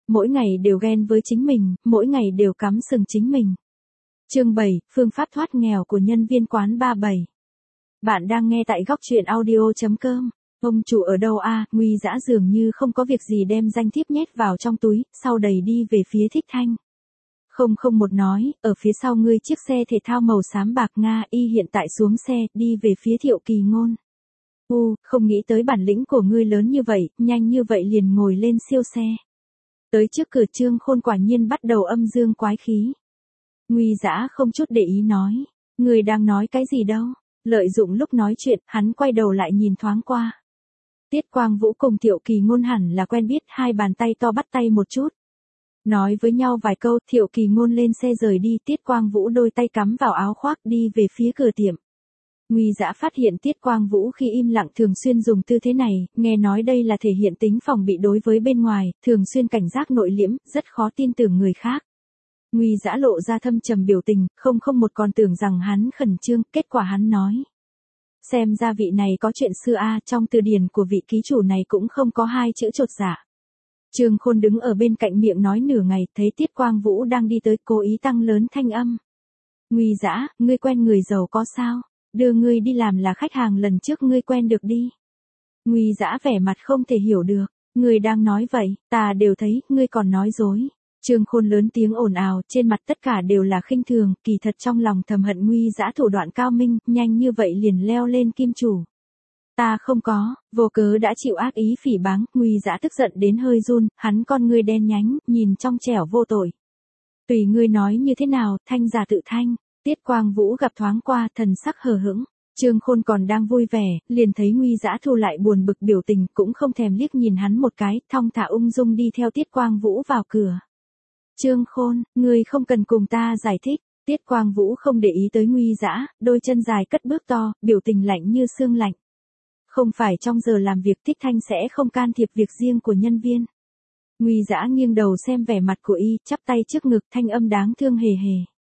mỗi ngày đều ghen với chính mình, mỗi ngày đều cắm sừng chính mình. Chương 7, phương pháp thoát nghèo của nhân viên quán 37. Bạn đang nghe tại góc truyện audio.com. Ông chủ ở đâu a? Nguy Dã dường như không có việc gì đem danh thiếp nhét vào trong túi, sau đầy đi về phía Thích Thanh. 001 nói, ở phía sau ngươi chiếc xe thể thao màu xám bạc Nga y hiện tại xuống xe, đi về phía Thiệu Kỳ Ngôn. Không nghĩ tới bản lĩnh của ngươi lớn như vậy, nhanh như vậy liền ngồi lên siêu xe. Tới trước cửa Trương Khôn quả nhiên bắt đầu âm dương quái khí. Nguy Dã không chút để ý nói, ngươi đang nói cái gì đâu, lợi dụng lúc nói chuyện, hắn quay đầu lại nhìn thoáng qua. Tiết Quang Vũ cùng Thiệu Kỳ Ngôn hẳn là quen biết, hai bàn tay to bắt tay một chút. Nói với nhau vài câu, Thiệu Kỳ Ngôn lên xe rời đi, Tiết Quang Vũ đôi tay cắm vào áo khoác đi về phía cửa tiệm. Nguy Dã phát hiện Tiết Quang Vũ khi im lặng thường xuyên dùng tư thế này, nghe nói đây là thể hiện tính phòng bị đối với bên ngoài, thường xuyên cảnh giác nội liễm, rất khó tin tưởng người khác. Nguy Dã lộ ra thâm trầm biểu tình, 001 còn tưởng rằng hắn khẩn trương, kết quả hắn nói. Xem ra vị này có chuyện xưa a, trong từ điển của vị ký chủ này cũng không có hai chữ chột dạ. Trương Khôn đứng ở bên cạnh miệng nói nửa ngày, thấy Tiết Quang Vũ đang đi tới, cố ý tăng lớn thanh âm. Nguy Dã, ngươi quen người giàu có sao? Đưa ngươi đi làm là khách hàng lần trước ngươi quen được đi. Nguy Dã vẻ mặt không thể hiểu được, ngươi đang nói vậy, ta đều thấy, ngươi còn nói dối. Trương Khôn lớn tiếng ồn ào, trên mặt tất cả đều là khinh thường, kỳ thật trong lòng thầm hận Nguy Dã thủ đoạn cao minh, nhanh như vậy liền leo lên kim chủ. Ta không có, vô cớ đã chịu ác ý phỉ báng, Nguy Dã tức giận đến hơi run, hắn con ngươi đen nhánh, nhìn trong trẻo vô tội. Tùy ngươi nói như thế nào, thanh giả tự thanh. Tiết Quang Vũ gặp thoáng qua, thần sắc hờ hững. Trương Khôn còn đang vui vẻ, liền thấy Nguy Dã thu lại buồn bực biểu tình, cũng không thèm liếc nhìn hắn một cái, thong thả ung dung đi theo Tiết Quang Vũ vào cửa. Trương Khôn, ngươi không cần cùng ta giải thích. Tiết Quang Vũ không để ý tới Nguy Dã, đôi chân dài cất bước to, biểu tình lạnh như xương lạnh. Không phải trong giờ làm việc Thích Thanh sẽ không can thiệp việc riêng của nhân viên. Nguy Dã nghiêng đầu xem vẻ mặt của y, chắp tay trước ngực, thanh âm đáng thương hề hề.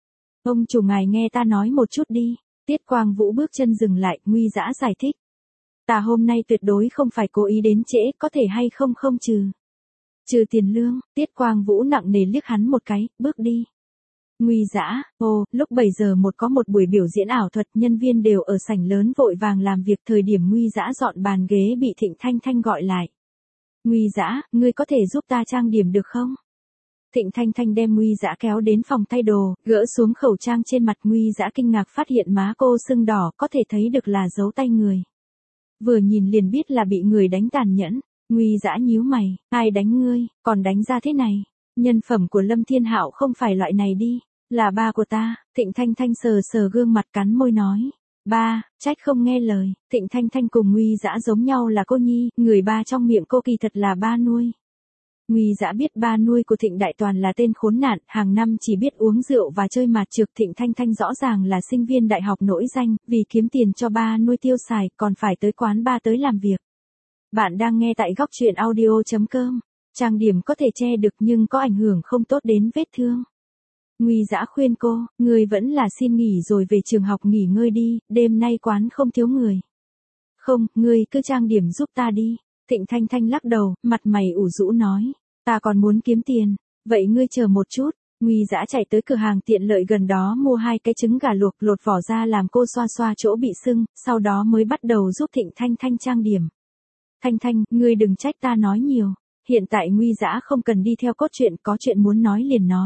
Ông chủ ngài nghe ta nói một chút đi. Tiết Quang Vũ bước chân dừng lại, Nguy Dã giải thích. Ta hôm nay tuyệt đối không phải cố ý đến trễ, có thể hay không không trừ. Trừ tiền lương, Tiết Quang Vũ nặng nề liếc hắn một cái, bước đi. Nguy Dã, lúc 7 giờ có một buổi biểu diễn ảo thuật, nhân viên đều ở sảnh lớn vội vàng làm việc, thời điểm Nguy Dã dọn bàn ghế bị Thịnh Thanh Thanh gọi lại. Nguy Dã, ngươi có thể giúp ta trang điểm được không? Thịnh Thanh Thanh đem Nguy Dã kéo đến phòng thay đồ, gỡ xuống khẩu trang trên mặt. Nguy Dã kinh ngạc phát hiện má cô sưng đỏ, có thể thấy được là dấu tay người. Vừa nhìn liền biết là bị người đánh tàn nhẫn. Nguy Dã nhíu mày, ai đánh ngươi, còn đánh ra thế này? Nhân phẩm của Lâm Thiên Hạo không phải loại này đi, là ba của ta. Thịnh Thanh Thanh sờ sờ gương mặt cắn môi nói. Ba, trách không nghe lời. Thịnh Thanh Thanh cùng Nguy Dã giống nhau là cô nhi, người ba trong miệng cô kỳ thật là ba nuôi. Nguy Dã biết ba nuôi của Thịnh Đại Toàn là tên khốn nạn, hàng năm chỉ biết uống rượu và chơi mạt trược. Thịnh Thanh Thanh rõ ràng là sinh viên đại học nổi danh, vì kiếm tiền cho ba nuôi tiêu xài, còn phải tới quán ba tới làm việc. Bạn đang nghe tại góc truyện audio.com. Trang điểm có thể che được nhưng có ảnh hưởng không tốt đến vết thương. Nguy Dã khuyên cô, ngươi vẫn là xin nghỉ rồi về trường học nghỉ ngơi đi, đêm nay quán không thiếu người. Không, ngươi cứ trang điểm giúp ta đi. Thịnh Thanh Thanh lắc đầu, mặt mày ủ rũ nói, ta còn muốn kiếm tiền, vậy ngươi chờ một chút. Nguy Dã chạy tới cửa hàng tiện lợi gần đó mua 2 cái trứng gà luộc, lột vỏ ra làm cô xoa xoa chỗ bị sưng, sau đó mới bắt đầu giúp Thịnh Thanh Thanh trang điểm. Thanh Thanh, ngươi đừng trách ta nói nhiều, hiện tại Nguy Dã không cần đi theo cốt truyện, có chuyện muốn nói liền nói.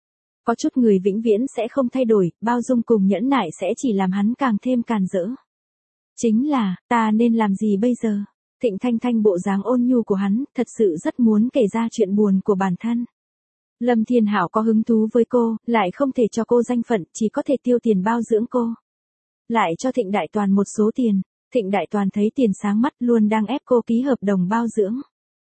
Có chút người vĩnh viễn sẽ không thay đổi, bao dung cùng nhẫn nại sẽ chỉ làm hắn càng thêm càn rỡ. Chính là, ta nên làm gì bây giờ? Thịnh Thanh Thanh bộ dáng ôn nhu của hắn, thật sự rất muốn kể ra chuyện buồn của bản thân. Lâm Thiên Hạo có hứng thú với cô, lại không thể cho cô danh phận, chỉ có thể tiêu tiền bao dưỡng cô. Lại cho Thịnh Đại Toàn một số tiền, Thịnh Đại Toàn thấy tiền sáng mắt, luôn đang ép cô ký hợp đồng bao dưỡng.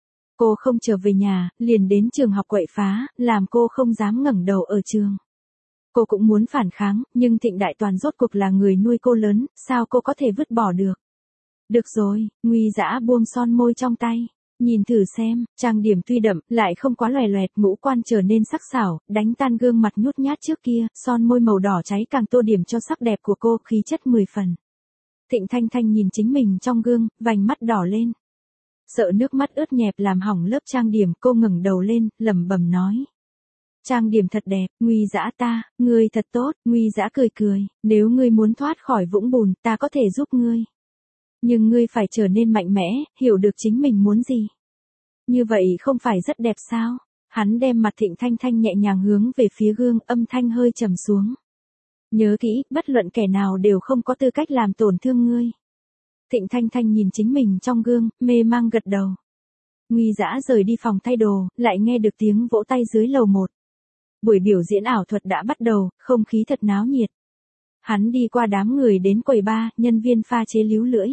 Cô không trở về nhà, liền đến trường học quậy phá, làm cô không dám ngẩng đầu ở trường. Cô cũng muốn phản kháng, nhưng Thịnh Đại Toàn rốt cuộc là người nuôi cô lớn, sao cô có thể vứt bỏ được? Được rồi, Nguy Dã buông son môi trong tay. Nhìn thử xem, trang điểm tuy đậm, lại không quá loè loẹt, ngũ quan trở nên sắc sảo, đánh tan gương mặt nhút nhát trước kia, son môi màu đỏ cháy càng tô điểm cho sắc đẹp của cô, khí chất 10 phần. Thịnh Thanh Thanh nhìn chính mình trong gương, vành mắt đỏ lên. Sợ nước mắt ướt nhẹp làm hỏng lớp trang điểm, cô ngẩng đầu lên, lẩm bẩm nói. Trang điểm thật đẹp, Nguy Dã ta, ngươi thật tốt. Nguy Dã cười cười, nếu ngươi muốn thoát khỏi vũng bùn, ta có thể giúp ngươi. Nhưng ngươi phải trở nên mạnh mẽ, hiểu được chính mình muốn gì. Như vậy không phải rất đẹp sao? Hắn đem mặt Thịnh Thanh Thanh nhẹ nhàng hướng về phía gương, âm thanh hơi trầm xuống. Nhớ kỹ, bất luận kẻ nào đều không có tư cách làm tổn thương ngươi. Thịnh Thanh Thanh nhìn chính mình trong gương, mê mang gật đầu. Nguy Dã rời đi phòng thay đồ, lại nghe được tiếng vỗ tay dưới lầu 1. Buổi biểu diễn ảo thuật đã bắt đầu, không khí thật náo nhiệt. Hắn đi qua đám người đến quầy bar, nhân viên pha chế líu lưỡi.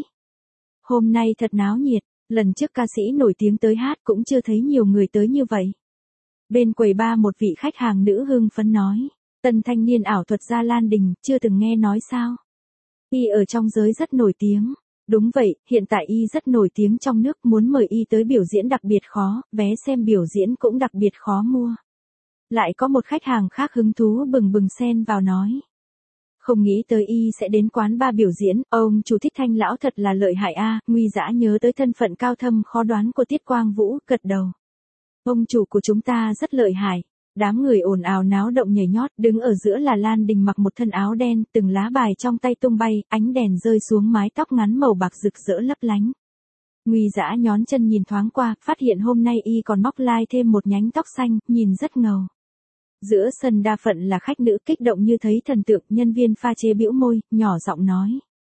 Hôm nay thật náo nhiệt, lần trước ca sĩ nổi tiếng tới hát cũng chưa thấy nhiều người tới như vậy. Bên quầy bar một vị khách hàng nữ hưng phấn nói, tân thanh niên ảo thuật gia Lan Đình, chưa từng nghe nói sao. Y ở trong giới rất nổi tiếng. Đúng vậy, hiện tại Y rất nổi tiếng trong nước, muốn mời Y tới biểu diễn đặc biệt khó, vé xem biểu diễn cũng đặc biệt khó mua. Lại có một khách hàng khác hứng thú bừng bừng xen vào nói. Không nghĩ tới Y sẽ đến quán bar biểu diễn, ông chủ Thích Thanh lão thật là lợi hại a. Nguy Dã nhớ tới thân phận cao thâm khó đoán của Tiết Quang Vũ, gật đầu. Ông chủ của chúng ta rất lợi hại. Đám người ồn ào náo động nhảy nhót, đứng ở giữa là Lan Đình mặc một thân áo đen, từng lá bài trong tay tung bay, ánh đèn rơi xuống mái tóc ngắn màu bạc rực rỡ lấp lánh. Nguy Dã nhón chân nhìn thoáng qua, phát hiện hôm nay Y còn móc lai thêm một nhánh tóc xanh, nhìn rất ngầu. Giữa sân đa phận là khách nữ, kích động như thấy thần tượng. Nhân viên pha chế bĩu môi, nhỏ giọng nói.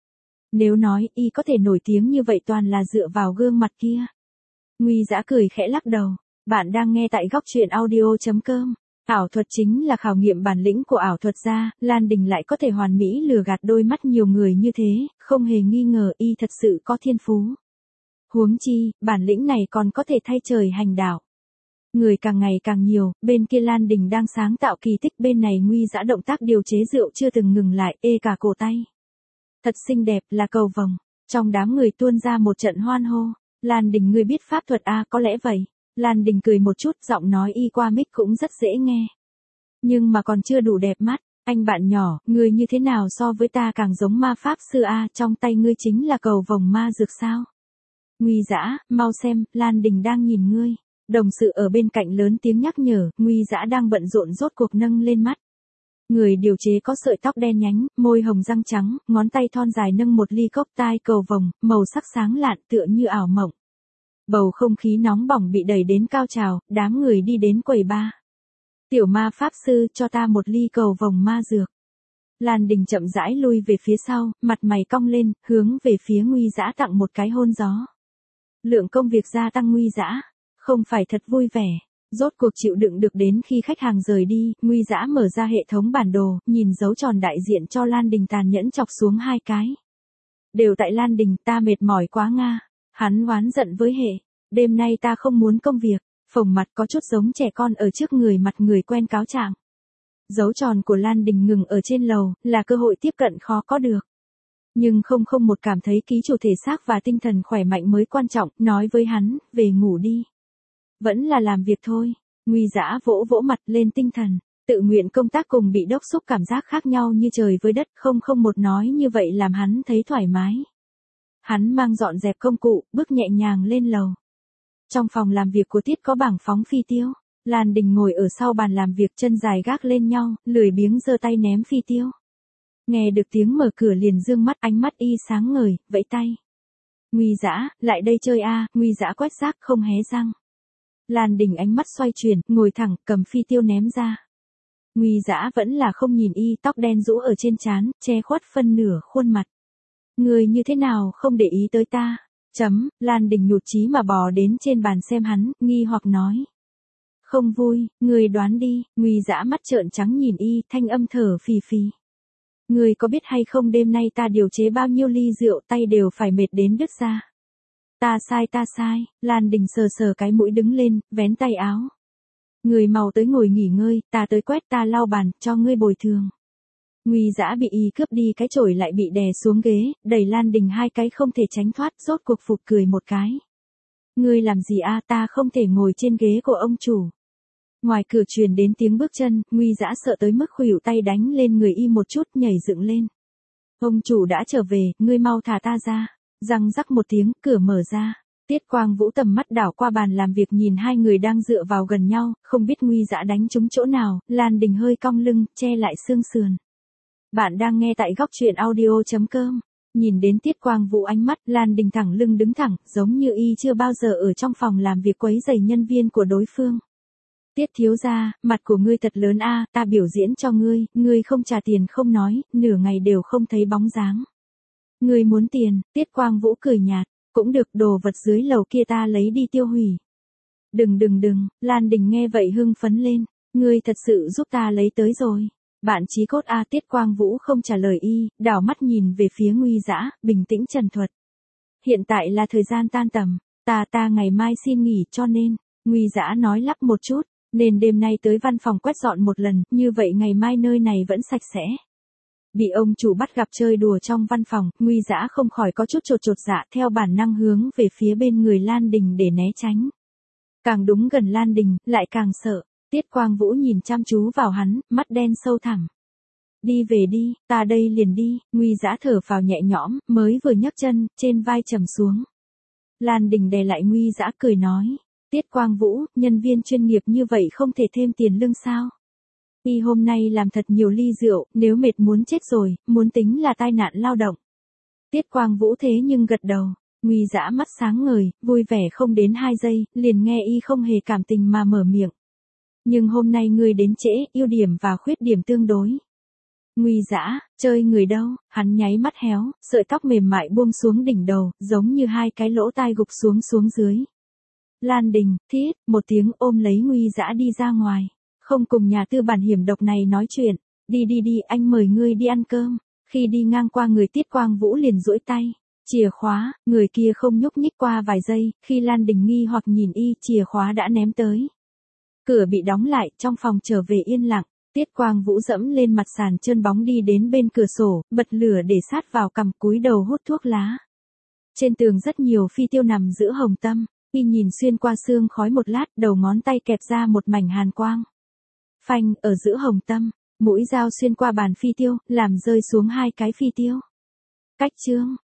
Nếu nói Y có thể nổi tiếng như vậy toàn là dựa vào gương mặt kia. Nguy Dã cười khẽ lắc đầu. Bạn đang nghe tại góc truyện audio.com. Ảo thuật chính là khảo nghiệm bản lĩnh của ảo thuật gia, Lan Đình lại có thể hoàn mỹ lừa gạt đôi mắt nhiều người như thế, không hề nghi ngờ Y thật sự có thiên phú. Huống chi, bản lĩnh này còn có thể thay trời hành đạo. Người càng ngày càng nhiều, bên kia Lan Đình đang sáng tạo kỳ tích, bên này Nguy Dã động tác điều chế rượu chưa từng ngừng lại, ê cả cổ tay. Thật xinh đẹp, là cầu vồng. Trong đám người tuôn ra một trận hoan hô. Lan Đình, ngươi biết pháp thuật à, có lẽ vậy. Lan Đình cười một chút, giọng nói Y qua mic cũng rất dễ nghe. Nhưng mà còn chưa đủ đẹp mắt. Anh bạn nhỏ, ngươi như thế nào so với ta càng giống ma pháp sư a, trong tay ngươi chính là cầu vồng ma dược sao? Nguy Dã, mau xem, Lan Đình đang nhìn ngươi. Đồng sự ở bên cạnh lớn tiếng nhắc nhở, Nguy Dã đang bận rộn rốt cuộc nâng lên mắt. Người điều chế có sợi tóc đen nhánh, môi hồng răng trắng, ngón tay thon dài nâng một ly cốc tai cầu vồng, màu sắc sáng lạn tựa như ảo mộng. Bầu không khí nóng bỏng bị đẩy đến cao trào, đám người đi đến quầy bar. Tiểu ma pháp sư, cho ta một ly cầu vồng ma dược. Lan Đình chậm rãi lui về phía sau, mặt mày cong lên, hướng về phía Nguy Dã tặng một cái hôn gió. Lượng công việc gia tăng. Nguy Dã không phải thật vui vẻ. Rốt cuộc chịu đựng được đến khi khách hàng rời đi, Nguy Dã mở ra hệ thống bản đồ, nhìn dấu tròn đại diện cho Lan Đình tàn nhẫn chọc xuống 2 cái. Đều tại Lan Đình, ta mệt mỏi quá nga. Hắn oán giận với hệ. Đêm nay ta không muốn công việc. Phồng mặt có chút giống trẻ con ở trước người mặt người quen cáo trạng. Dấu tròn của Lan Đình ngừng ở trên lầu, là cơ hội tiếp cận khó có được. Nhưng 001 cảm thấy ký chủ thể xác và tinh thần khỏe mạnh mới quan trọng, nói với hắn, về ngủ đi. Vẫn là làm việc thôi. Nguy Dã vỗ vỗ mặt lên tinh thần. Tự nguyện công tác cùng bị đốc thúc cảm giác khác nhau như trời với đất. 001 nói như vậy làm hắn thấy thoải mái. Hắn mang dọn dẹp công cụ, bước nhẹ nhàng lên lầu. Trong phòng làm việc của Tiết có bảng phóng phi tiêu. Lan Đình ngồi ở sau bàn làm việc, chân dài gác lên nhau, lười biếng giơ tay ném phi tiêu. Nghe được tiếng mở cửa liền dương mắt, ánh mắt Y sáng ngời, vẫy tay. Nguy Dã, lại đây chơi a. Nguy Dã quét rác không hé răng. Lan Đình ánh mắt xoay chuyển, ngồi thẳng, cầm phi tiêu ném ra. Nguy Dã vẫn là không nhìn Y, tóc đen rũ ở trên trán, che khuất phân nửa khuôn mặt. Người như thế nào không để ý tới ta? Lan Đình nhụt chí mà bò đến trên bàn xem hắn, nghi hoặc nói. Không vui, người đoán đi. Nguy Dã mắt trợn trắng nhìn Y, thanh âm thở phì phì. Người có biết hay không, đêm nay ta điều chế bao nhiêu ly rượu, tay đều phải mệt đến đứt ra. Ta sai. Lan Đình sờ sờ cái mũi đứng lên, vén tay áo. Người mau tới ngồi nghỉ ngơi, ta tới quét, ta lau bàn, cho ngươi bồi thường. Nguy Dã bị Y cướp đi cái chổi, lại bị đè xuống ghế, đẩy Lan Đình 2 cái không thể tránh thoát, rốt cuộc phục cười một cái. Ngươi làm gì a, ta không thể ngồi trên ghế của ông chủ. Ngoài cửa truyền đến tiếng bước chân, Nguy Dã sợ tới mức khuỷu tay đánh lên người Y một chút, nhảy dựng lên. Ông chủ đã trở về, ngươi mau thả ta ra. Răng rắc một tiếng, cửa mở ra. Tiết Quang Vũ tầm mắt đảo qua bàn làm việc nhìn hai người đang dựa vào gần nhau, không biết Nguy Dã đánh trúng chỗ nào, Lan Đình hơi cong lưng, che lại xương sườn. Bạn đang nghe tại góc truyện audio.com. Nhìn đến Tiết Quang Vũ ánh mắt, Lan Đình thẳng lưng đứng thẳng, giống như y chưa bao giờ ở trong phòng làm việc quấy rầy nhân viên của đối phương. Tiết thiếu gia, mặt của ngươi thật lớn a, ta biểu diễn cho ngươi không trả tiền không nói, nửa ngày đều không thấy bóng dáng. Ngươi muốn tiền, Tiết Quang Vũ cười nhạt, cũng được, đồ vật dưới lầu kia ta lấy đi tiêu hủy. Đừng, Lan Đình nghe vậy hưng phấn lên, ngươi thật sự giúp ta lấy tới rồi. Bạn chí cốt a. Tiết Quang Vũ không trả lời y, đảo mắt nhìn về phía Nguy Dã, bình tĩnh trần thuật. Hiện tại là thời gian tan tầm, ta ngày mai xin nghỉ cho nên, Nguy Dã nói lắp một chút, nên đêm nay tới văn phòng quét dọn một lần, như vậy ngày mai nơi này vẫn sạch sẽ. Bị ông chủ bắt gặp chơi đùa trong văn phòng, Nguy Dã không khỏi có chút chột dạ, theo bản năng hướng về phía bên người Lan Đình để né tránh. Càng đúng gần Lan Đình, lại càng sợ. Tiết Quang Vũ nhìn chăm chú vào hắn, mắt đen sâu thẳm. Đi về đi, ta đây liền đi. Nguy Dã thở phào nhẹ nhõm, mới vừa nhấc chân, trên vai trầm xuống. Lan Đình đè lại Nguy Dã cười nói. Tiết Quang Vũ, nhân viên chuyên nghiệp như vậy không thể thêm tiền lương sao? Y hôm nay làm thật nhiều ly rượu, nếu mệt muốn chết rồi, muốn tính là tai nạn lao động. Tiết Quang Vũ thế nhưng gật đầu. Nguy Dã mắt sáng ngời, vui vẻ không đến 2 giây, liền nghe y không hề cảm tình mà mở miệng. Nhưng hôm nay ngươi đến trễ, ưu điểm và khuyết điểm tương đối. Nguy Dã, chơi người đâu, hắn nháy mắt héo, sợi tóc mềm mại buông xuống đỉnh đầu, giống như hai cái lỗ tai gục xuống dưới. Lan Đình, Thiết, một tiếng ôm lấy Nguy Dã đi ra ngoài. Không cùng nhà tư bản hiểm độc này nói chuyện, đi, anh mời ngươi đi ăn cơm. Khi đi ngang qua người Tiết Quang Vũ liền duỗi tay. Chìa khóa, người kia không nhúc nhích qua vài giây, khi Lan Đình nghi hoặc nhìn y, chìa khóa đã ném tới. Cửa bị đóng lại, trong phòng trở về yên lặng, Tiết Quang Vũ dẫm lên mặt sàn trơn bóng đi đến bên cửa sổ, bật lửa để sát vào cằm, cúi đầu hút thuốc lá. Trên tường rất nhiều phi tiêu nằm giữa hồng tâm, y nhìn xuyên qua sương khói một lát, đầu ngón tay kẹp ra một mảnh hàn quang. Phanh, ở giữa hồng tâm, mũi dao xuyên qua bàn phi tiêu, làm rơi xuống 2 cái phi tiêu. Cách chương.